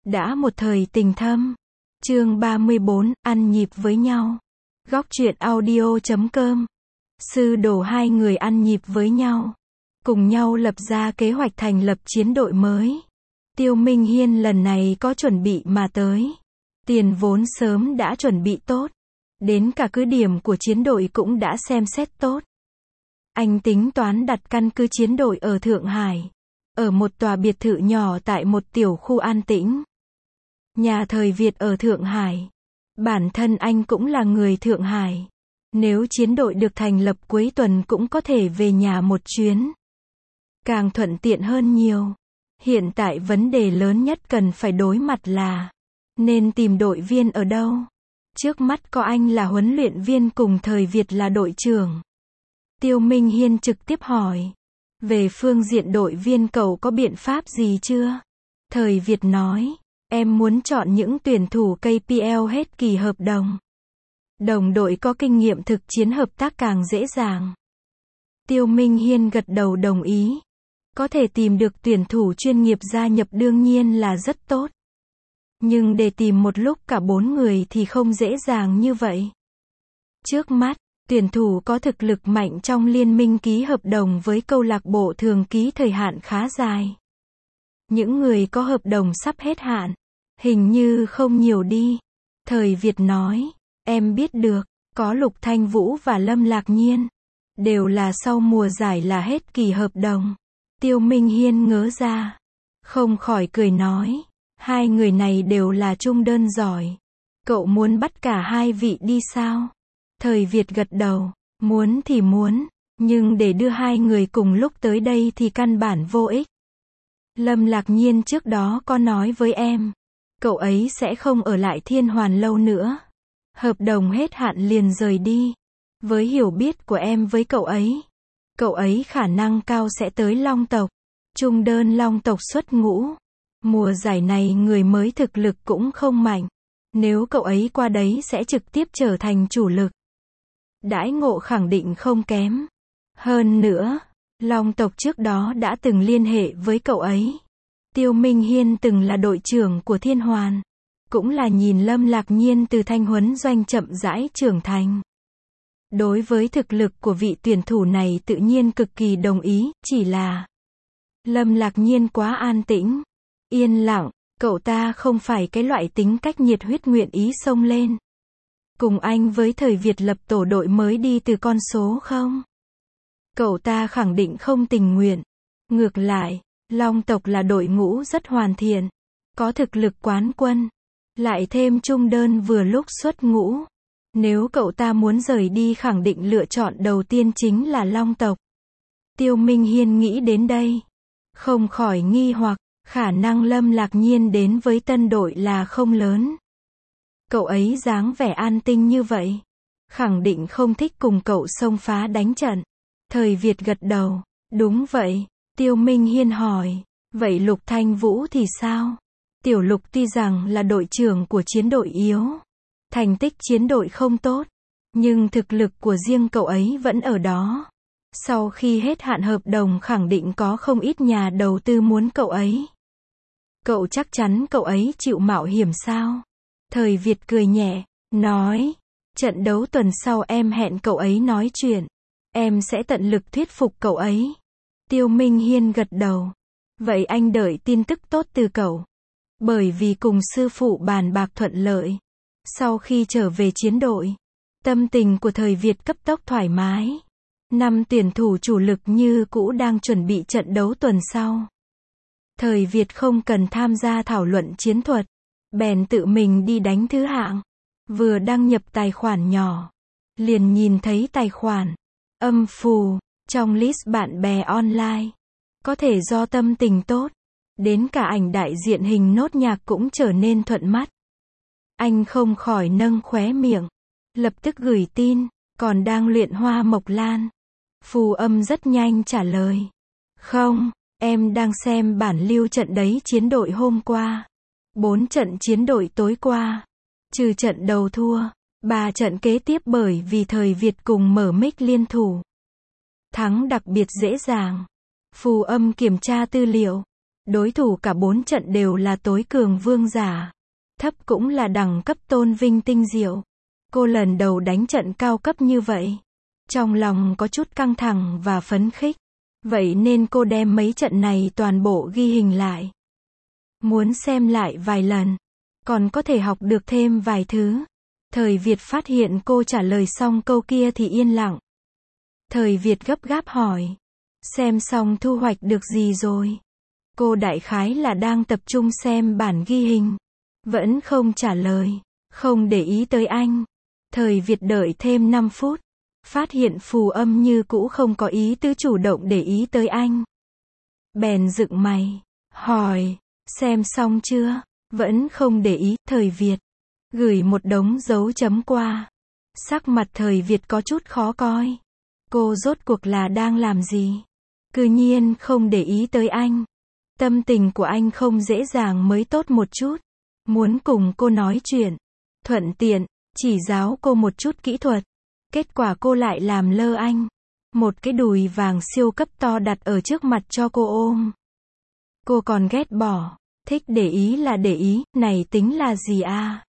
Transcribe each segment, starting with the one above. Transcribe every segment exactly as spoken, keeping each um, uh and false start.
Đã một thời tình thâm. Chương ba mươi bốn, ăn nhịp với nhau. Góc truyện audio chấm com. Sư đồ hai người ăn nhịp với nhau. Cùng nhau lập ra kế hoạch thành lập chiến đội mới. Tiêu Minh Hiên lần này có chuẩn bị mà tới. Tiền vốn sớm đã chuẩn bị tốt. Đến cả cứ điểm của chiến đội cũng đã xem xét tốt. Anh tính toán đặt căn cứ chiến đội ở Thượng Hải. Ở một tòa biệt thự nhỏ tại một tiểu khu an tĩnh. Nhà thời Việt ở Thượng Hải. Bản thân anh cũng là người Thượng Hải. Nếu chiến đội được thành lập cuối tuần cũng có thể về nhà một chuyến. Càng thuận tiện hơn nhiều. Hiện tại vấn đề lớn nhất cần phải đối mặt là nên tìm đội viên ở đâu. Trước mắt có anh là huấn luyện viên cùng thời Việt là đội trưởng. Tiêu Minh Hiên trực tiếp hỏi. Về phương diện đội viên cậu có biện pháp gì chưa? Thời Việt nói. Em muốn chọn những tuyển thủ ca pê lờ hết kỳ hợp đồng. Đồng đội có kinh nghiệm thực chiến hợp tác càng dễ dàng. Tiêu Minh Hiên gật đầu đồng ý. Có thể tìm được tuyển thủ chuyên nghiệp gia nhập đương nhiên là rất tốt. Nhưng để tìm một lúc cả bốn người thì không dễ dàng như vậy. Trước mắt, tuyển thủ có thực lực mạnh trong liên minh ký hợp đồng với câu lạc bộ thường ký thời hạn khá dài. Những người có hợp đồng sắp hết hạn, hình như không nhiều đi. Thời Việt nói, em biết được, có Lục Thanh Vũ và Lâm Lạc Nhiên. Đều là sau mùa giải là hết kỳ hợp đồng. Tiêu Minh Hiên ngớ ra. Không khỏi cười nói, hai người này đều là trung đơn giỏi. Cậu muốn bắt cả hai vị đi sao? Thời Việt gật đầu, muốn thì muốn, nhưng để đưa hai người cùng lúc tới đây thì căn bản vô ích. Lâm Lạc Nhiên trước đó có nói với em, cậu ấy sẽ không ở lại Thiên Hoàn lâu nữa. Hợp đồng hết hạn liền rời đi. Với hiểu biết của em với cậu ấy, cậu ấy khả năng cao sẽ tới Long tộc. Trung đơn Long tộc xuất ngũ. Mùa giải này người mới thực lực cũng không mạnh. Nếu cậu ấy qua đấy sẽ trực tiếp trở thành chủ lực. Đãi ngộ khẳng định không kém. Hơn nữa, Long tộc trước đó đã từng liên hệ với cậu ấy. Tiêu Minh Hiên từng là đội trưởng của Thiên Hoàn. Cũng là nhìn Lâm Lạc Nhiên từ thanh huấn doanh chậm rãi trưởng thành. Đối với thực lực của vị tuyển thủ này tự nhiên cực kỳ đồng ý, chỉ là Lâm Lạc Nhiên quá an tĩnh, yên lặng, cậu ta không phải cái loại tính cách nhiệt huyết nguyện ý xông lên. Cùng anh với thời Việt lập tổ đội mới đi từ con số không? Cậu ta khẳng định không tình nguyện. Ngược lại, Long tộc là đội ngũ rất hoàn thiện, có thực lực quán quân, lại thêm trung đơn vừa lúc xuất ngũ. Nếu cậu ta muốn rời đi khẳng định lựa chọn đầu tiên chính là Long tộc. Tiêu Minh Hiên nghĩ đến đây, không khỏi nghi hoặc, khả năng Lâm Lạc Nhiên đến với tân đội là không lớn. Cậu ấy dáng vẻ an tinh như vậy, khẳng định không thích cùng cậu xông phá đánh trận. Thời Việt gật đầu, đúng vậy. Tiêu Minh Hiên hỏi, vậy Lục Thanh Vũ thì sao? Tiểu Lục tuy rằng là đội trưởng của chiến đội yếu, thành tích chiến đội không tốt, nhưng thực lực của riêng cậu ấy vẫn ở đó. Sau khi hết hạn hợp đồng khẳng định có không ít nhà đầu tư muốn cậu ấy. Cậu chắc chắn cậu ấy chịu mạo hiểm sao? Thời Việt cười nhẹ, nói, trận đấu tuần sau em hẹn cậu ấy nói chuyện. Em sẽ tận lực thuyết phục cậu ấy. Tiêu Minh Hiên gật đầu. Vậy anh đợi tin tức tốt từ cậu. Bởi vì cùng sư phụ bàn bạc thuận lợi. Sau khi trở về chiến đội, tâm tình của thời Việt cấp tốc thoải mái. Năm tuyển thủ chủ lực như cũ đang chuẩn bị trận đấu tuần sau. Thời Việt không cần tham gia thảo luận chiến thuật, bèn tự mình đi đánh thứ hạng. Vừa đăng nhập tài khoản nhỏ, liền nhìn thấy tài khoản âm phù trong list bạn bè online. Có thể do tâm tình tốt, đến cả ảnh đại diện hình nốt nhạc cũng trở nên thuận mắt. Anh không khỏi nâng khóe miệng, lập tức gửi tin, còn đang luyện Hoa Mộc Lan. Phù âm rất nhanh trả lời. Không, em đang xem bản lưu trận đấy chiến đội hôm qua. Bốn trận chiến đội tối qua. Trừ trận đầu thua, ba trận kế tiếp bởi vì thời Việt cùng mở mic liên thủ. Thắng đặc biệt dễ dàng. Phù âm kiểm tra tư liệu. Đối thủ cả bốn trận đều là tối cường vương giả. Thấp cũng là đẳng cấp tôn vinh tinh diệu. Cô lần đầu đánh trận cao cấp như vậy. Trong lòng có chút căng thẳng và phấn khích. Vậy nên cô đem mấy trận này toàn bộ ghi hình lại. Muốn xem lại vài lần. Còn có thể học được thêm vài thứ. Thời Việt phát hiện cô trả lời xong câu kia thì yên lặng. Thời Việt gấp gáp hỏi. Xem xong thu hoạch được gì rồi? Cô đại khái là đang tập trung xem bản ghi hình. Vẫn không trả lời. Không để ý tới anh. Thời Việt đợi thêm năm phút. Phát hiện Phù Âm như cũ không có ý tứ chủ động để ý tới anh. Bèn dựng mày. Hỏi. Xem xong chưa? Vẫn không để ý. Thời Việt gửi một đống dấu chấm qua. Sắc mặt Thời Việt có chút khó coi. Cô rốt cuộc là đang làm gì? Cư nhiên không để ý tới anh. Tâm tình của anh không dễ dàng mới tốt một chút. Muốn cùng cô nói chuyện. Thuận tiện, chỉ giáo cô một chút kỹ thuật. Kết quả cô lại làm lơ anh. Một cái đùi vàng siêu cấp to đặt ở trước mặt cho cô ôm. Cô còn ghét bỏ. Thích để ý là để ý, này tính là gì à?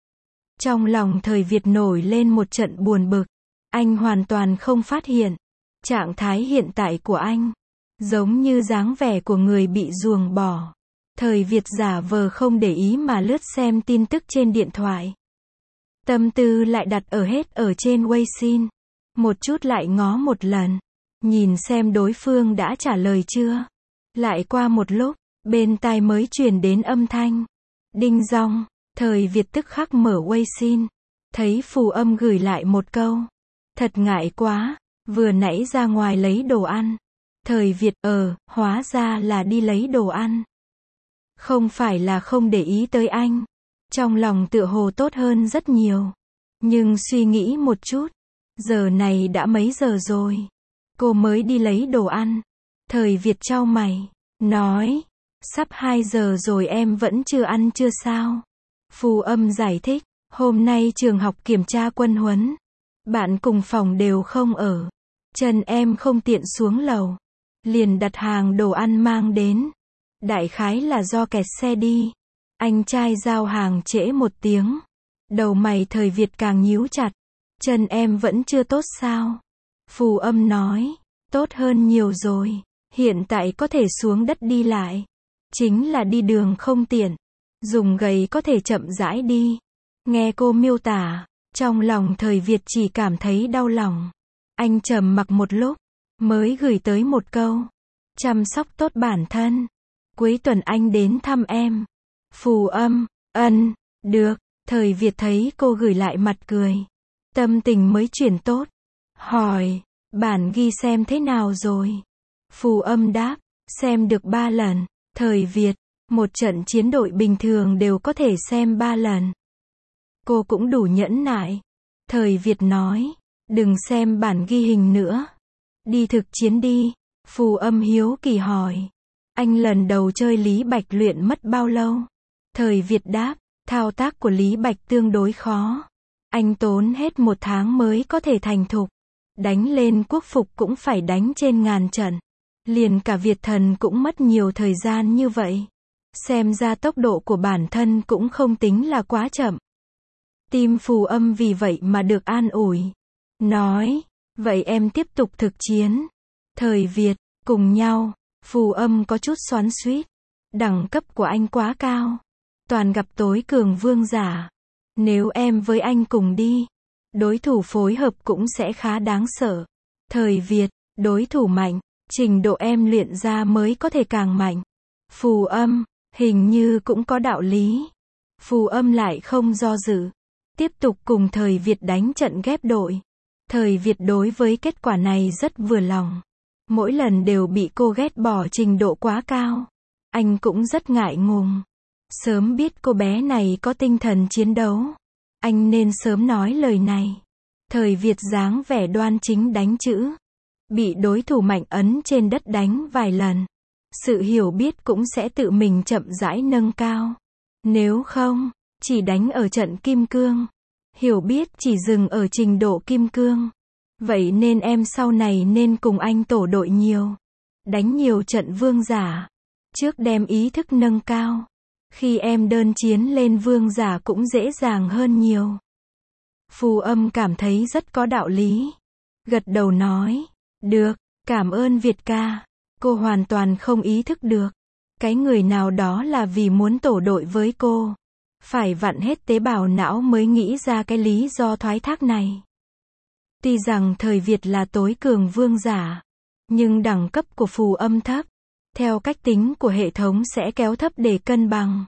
Trong lòng Thời Việt nổi lên một trận buồn bực. Anh hoàn toàn không phát hiện. Trạng thái hiện tại của anh. Giống như dáng vẻ của người bị ruồng bỏ. Thời Việt giả vờ không để ý mà lướt xem tin tức trên điện thoại. Tâm tư lại đặt ở hết ở trên Weixin. Một chút lại ngó một lần. Nhìn xem đối phương đã trả lời chưa. Lại qua một lúc, bên tai mới truyền đến âm thanh. Đinh dong. Thời Việt tức khắc mở Weixin. Thấy Phù Âm gửi lại một câu. Thật ngại quá. Vừa nãy ra ngoài lấy đồ ăn. Thời Việt ờ, hóa ra là đi lấy đồ ăn. Không phải là không để ý tới anh. Trong lòng tựa hồ tốt hơn rất nhiều. Nhưng suy nghĩ một chút. Giờ này đã mấy giờ rồi. Cô mới đi lấy đồ ăn. Thời Việt chau mày. Nói. Sắp hai giờ rồi em vẫn chưa ăn chưa sao? Phù Âm giải thích. Hôm nay trường học kiểm tra quân huấn. Bạn cùng phòng đều không ở. Chân em không tiện xuống lầu. Liền đặt hàng đồ ăn mang đến. Đại khái là do kẹt xe đi. Anh trai giao hàng trễ một tiếng. Đầu mày Thời Việt càng nhíu chặt. Chân em vẫn chưa tốt sao? Phù Âm nói. Tốt hơn nhiều rồi. Hiện tại có thể xuống đất đi lại. Chính là đi đường không tiện. Dùng gầy có thể chậm rãi đi. Nghe cô miêu tả. Trong lòng Thời Việt chỉ cảm thấy đau lòng. Anh trầm mặc một lúc. Mới gửi tới một câu. Chăm sóc tốt bản thân. Cuối tuần anh đến thăm em. Phù Âm. Ân. Được. Thời Việt thấy cô gửi lại mặt cười. Tâm tình mới chuyển tốt. Hỏi. Bản ghi xem thế nào rồi? Phù Âm đáp. Xem được ba lần. Thời Việt. Một trận chiến đội bình thường đều có thể xem ba lần. Cô cũng đủ nhẫn nại. Thời Việt nói. Đừng xem bản ghi hình nữa. Đi thực chiến đi. Phù Âm hiếu kỳ hỏi. Anh lần đầu chơi Lý Bạch luyện mất bao lâu? Thời Việt đáp. Thao tác của Lý Bạch tương đối khó. Anh tốn hết một tháng mới có thể thành thục. Đánh lên quốc phục cũng phải đánh trên ngàn trận. Liền cả Việt thần cũng mất nhiều thời gian như vậy. Xem ra tốc độ của bản thân cũng không tính là quá chậm. Tim Phù Âm vì vậy mà được an ủi. Nói. Vậy em tiếp tục thực chiến. Thời Việt. Cùng nhau. Phù Âm có chút xoắn xuýt. Đẳng cấp của anh quá cao. Toàn gặp tối cường vương giả. Nếu em với anh cùng đi. Đối thủ phối hợp cũng sẽ khá đáng sợ. Thời Việt. Đối thủ mạnh. Trình độ em luyện ra mới có thể càng mạnh. Phù Âm. Hình như cũng có đạo lý. Phù Âm lại không do dự. Tiếp tục cùng Thời Việt đánh trận ghép đội. Thời Việt đối với kết quả này rất vừa lòng. Mỗi lần đều bị cô ghét bỏ trình độ quá cao. Anh cũng rất ngại ngùng. Sớm biết cô bé này có tinh thần chiến đấu. Anh nên sớm nói lời này. Thời Việt dáng vẻ đoan chính đánh chữ. Bị đối thủ mạnh ấn trên đất đánh vài lần. Sự hiểu biết cũng sẽ tự mình chậm rãi nâng cao. Nếu không, chỉ đánh ở trận kim cương. Hiểu biết chỉ dừng ở trình độ kim cương. Vậy nên em sau này nên cùng anh tổ đội nhiều. Đánh nhiều trận vương giả. trước đem ý thức nâng cao. Khi em đơn chiến lên vương giả cũng dễ dàng hơn nhiều. Phù Âm cảm thấy rất có đạo lý. Gật đầu nói, được, cảm ơn Việt ca. Cô hoàn toàn không ý thức được. Cái người nào đó là vì muốn tổ đội với cô. Phải vặn hết tế bào não mới nghĩ ra cái lý do thoái thác này. Tuy rằng thời Việt là tối cường vương giả, nhưng đẳng cấp của Phù Âm thấp. Theo cách tính của hệ thống sẽ kéo thấp để cân bằng.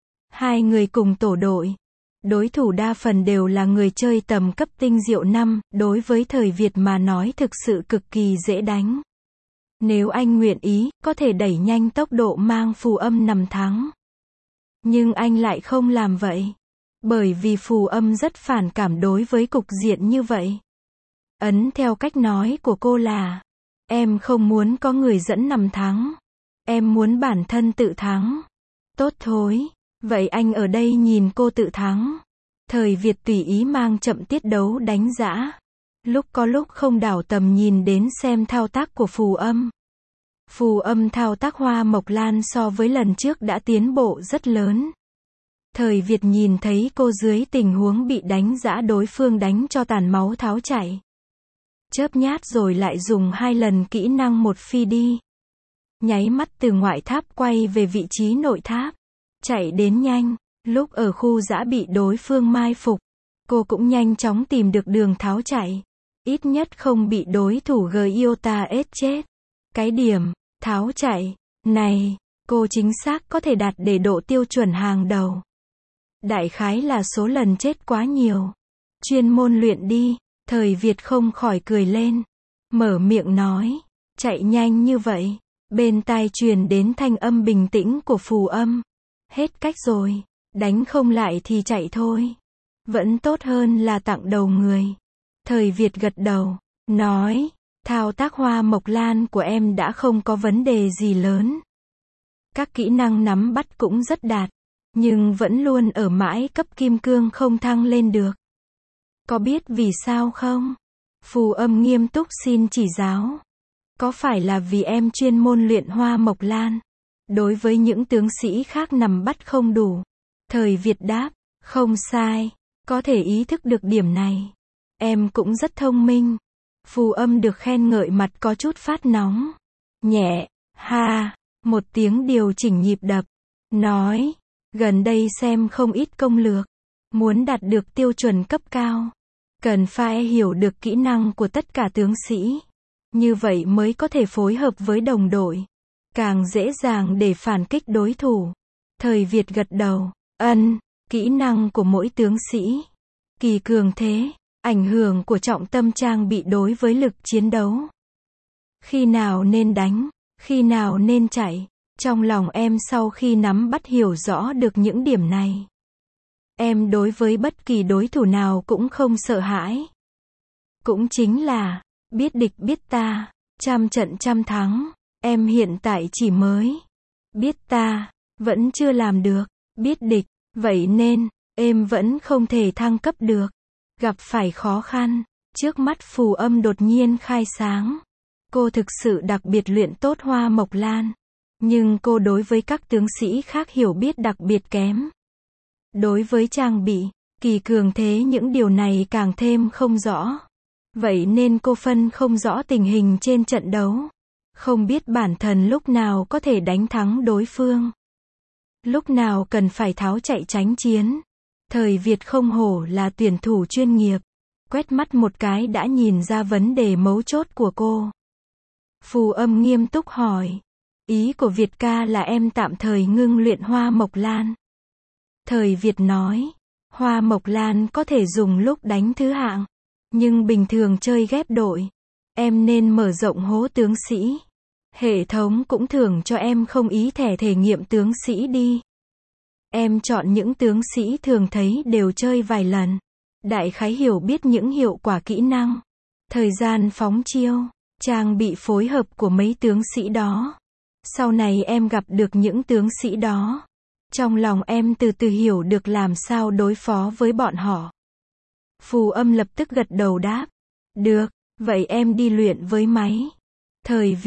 Hai người cùng tổ đội. Đối thủ đa phần đều là người chơi tầm cấp tinh diệu năm, đối với thời Việt mà nói thực sự cực kỳ dễ đánh. Nếu anh nguyện ý, có thể đẩy nhanh tốc độ mang Phù Âm nằm thắng. Nhưng anh lại không làm vậy. Bởi vì Phù Âm rất phản cảm đối với cục diện như vậy. Ấn theo cách nói của cô là, em không muốn có người dẫn nằm thắng. Em muốn bản thân tự thắng. Tốt thôi. Vậy anh ở đây nhìn cô tự thắng. Thời Việt tùy ý mang chậm tiết đấu đánh dã. Lúc có lúc không đảo tầm nhìn đến xem thao tác của Phù Âm. Phù Âm thao tác Hoa Mộc Lan so với lần trước đã tiến bộ rất lớn. Thời Việt nhìn thấy cô dưới tình huống bị đánh dã đối phương đánh cho tàn máu tháo chảy. Chớp nhát rồi lại dùng hai lần kỹ năng một phi đi. Nháy mắt từ ngoại tháp quay về vị trí nội tháp. Chạy đến nhanh. Lúc ở khu dã bị đối phương mai phục, cô cũng nhanh chóng tìm được đường tháo chạy. Ít nhất không bị đối thủ Gyota ết chết. Cái điểm tháo chạy này, cô chính xác có thể đạt để độ tiêu chuẩn hàng đầu. Đại khái là số lần chết quá nhiều. Chuyên môn luyện đi. Thời Việt không khỏi cười lên. Mở miệng nói, chạy nhanh như vậy. Bên tai truyền đến thanh âm bình tĩnh của Phù Âm. Hết cách rồi. Đánh không lại thì chạy thôi. Vẫn tốt hơn là tặng đầu người. Thời Việt gật đầu. Nói, thao tác Hoa Mộc Lan của em đã không có vấn đề gì lớn. Các kỹ năng nắm bắt cũng rất đạt. Nhưng vẫn luôn ở mãi cấp kim cương không thăng lên được. Có biết vì sao không? Phù Âm nghiêm túc xin chỉ giáo. Có phải là vì em chuyên môn luyện Hoa Mộc Lan? Đối với những tướng sĩ khác nằm bắt không đủ. Thời Việt đáp, không sai. Có thể ý thức được điểm này. Em cũng rất thông minh. Phù Âm được khen ngợi mặt có chút phát nóng. Nhẹ, ha, một tiếng điều chỉnh nhịp đập. Nói, gần đây xem không ít công lược. Muốn đạt được tiêu chuẩn cấp cao. Cần phải hiểu được kỹ năng của tất cả tướng sĩ. Như vậy mới có thể phối hợp với đồng đội. Càng dễ dàng để phản kích đối thủ. Thời Việt gật đầu. Ân, kỹ năng của mỗi tướng sĩ. Kỳ cường thế. Ảnh hưởng của trọng tâm trang bị đối với lực chiến đấu. Khi nào nên đánh, khi nào nên chạy. Trong lòng em sau khi nắm bắt hiểu rõ được những điểm này. Em đối với bất kỳ đối thủ nào cũng không sợ hãi. Cũng chính là, biết địch biết ta, trăm trận trăm thắng. Em hiện tại chỉ mới biết ta, vẫn chưa làm được, biết địch, vậy nên, em vẫn không thể thăng cấp được. Gặp phải khó khăn, trước mắt Phù Âm đột nhiên khai sáng. Cô thực sự đặc biệt luyện tốt Hoa Mộc Lan. Nhưng cô đối với các tướng sĩ khác hiểu biết đặc biệt kém. Đối với trang bị, kỳ cường thế những điều này càng thêm không rõ. Vậy nên cô phân không rõ tình hình trên trận đấu. Không biết bản thân lúc nào có thể đánh thắng đối phương. Lúc nào cần phải tháo chạy tránh chiến. Thời Việt không hổ là tuyển thủ chuyên nghiệp. Quét mắt một cái đã nhìn ra vấn đề mấu chốt của cô. Phù Âm nghiêm túc hỏi. Ý của Việt ca là em tạm thời ngưng luyện Hoa Mộc Lan. Thời Việt nói. Hoa Mộc Lan có thể dùng lúc đánh thứ hạng. Nhưng bình thường chơi ghép đội. Em nên mở rộng hố tướng sĩ. Hệ thống cũng thưởng cho em không ý thẻ thể nghiệm tướng sĩ đi. Em chọn những tướng sĩ thường thấy đều chơi vài lần. Đại khái hiểu biết những hiệu quả kỹ năng. Thời gian phóng chiêu. Trang bị phối hợp của mấy tướng sĩ đó. Sau này em gặp được những tướng sĩ đó. Trong lòng em từ từ hiểu được làm sao đối phó với bọn họ. Phù Âm lập tức gật đầu đáp. Được, vậy em đi luyện với máy. Thời Việt,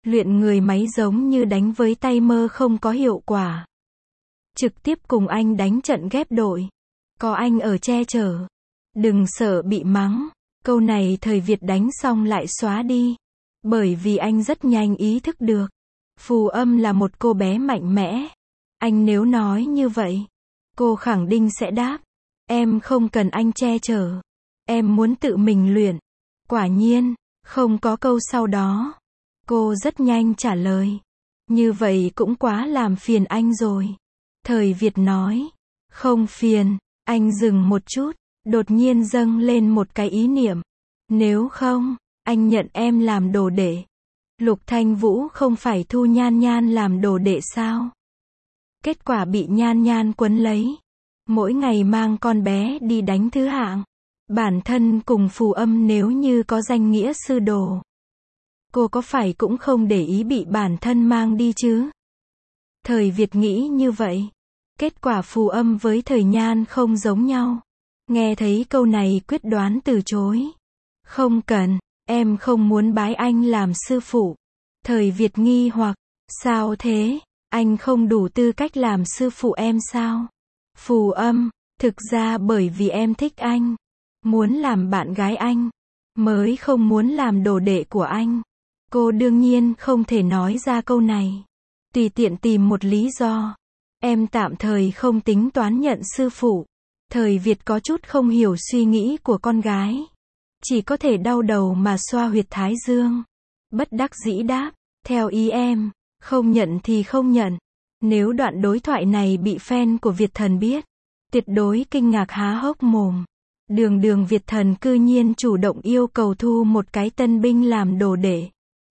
Luyện người máy giống như đánh với tay mơ không có hiệu quả. Trực tiếp cùng anh đánh trận ghép đội. Có anh ở che chở. Đừng sợ bị mắng. Câu này thời Việt đánh xong lại xóa đi. Bởi vì anh rất nhanh ý thức được. Phù Âm là một cô bé mạnh mẽ. Anh nếu nói như vậy, cô khẳng định sẽ đáp. Em không cần anh che chở. Em muốn tự mình luyện. Quả nhiên, không có câu sau đó. Cô rất nhanh trả lời. Như vậy cũng quá làm phiền anh rồi. Thời Việt nói. Không phiền. Anh dừng một chút. Đột nhiên dâng lên một cái ý niệm. Nếu không, anh nhận em làm đồ đệ. Lục Thanh Vũ không phải thu Nhan Nhan làm đồ đệ sao? Kết quả bị Nhan Nhan quấn lấy. Mỗi ngày mang con bé đi đánh thứ hạng. Bản thân cùng Phù Âm nếu như có danh nghĩa sư đồ. Cô có phải cũng không để ý bị bản thân mang đi chứ? Thời Việt nghĩ như vậy. Kết quả Phù Âm với Thời Nhan không giống nhau. Nghe thấy câu này quyết đoán từ chối. Không cần, em không muốn bái anh làm sư phụ. Thời Việt nghi hoặc, sao thế, anh không đủ tư cách làm sư phụ em sao? Phù Âm, thực ra bởi vì em thích anh, muốn làm bạn gái anh, mới không muốn làm đồ đệ của anh. Cô đương nhiên không thể nói ra câu này. Tùy tiện tìm một lý do. Em tạm thời không tính toán nhận sư phụ. Thời Việt có chút không hiểu suy nghĩ của con gái. Chỉ có thể đau đầu mà xoa huyệt thái dương. Bất đắc dĩ đáp, theo ý em, không nhận thì không nhận. Nếu đoạn đối thoại này bị fan của Việt Thần biết, tuyệt đối kinh ngạc há hốc mồm. Đường đường Việt Thần cư nhiên chủ động yêu cầu thu một cái tân binh làm đồ đệ.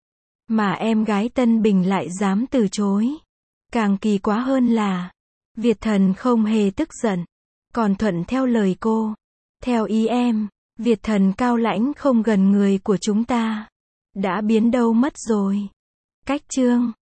Mà em gái Tân Bình lại dám từ chối. Càng kỳ quá hơn là, Việt Thần không hề tức giận, còn thuận theo lời cô. Theo ý em, Việt Thần cao lãnh không gần người của chúng ta. Đã biến đâu mất rồi. Cách chương